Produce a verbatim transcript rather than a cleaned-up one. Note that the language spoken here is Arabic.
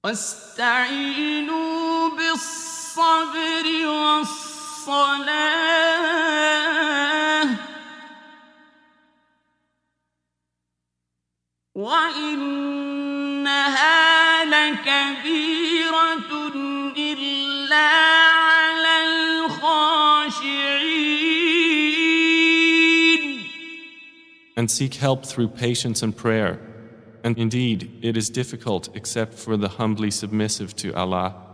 واستعينوا بالصبر والصلاة وإنها لكبيرة إلا على الخاشعين. And seek help through patience and prayer. And indeed, it is difficult except for the humbly submissive to Allah.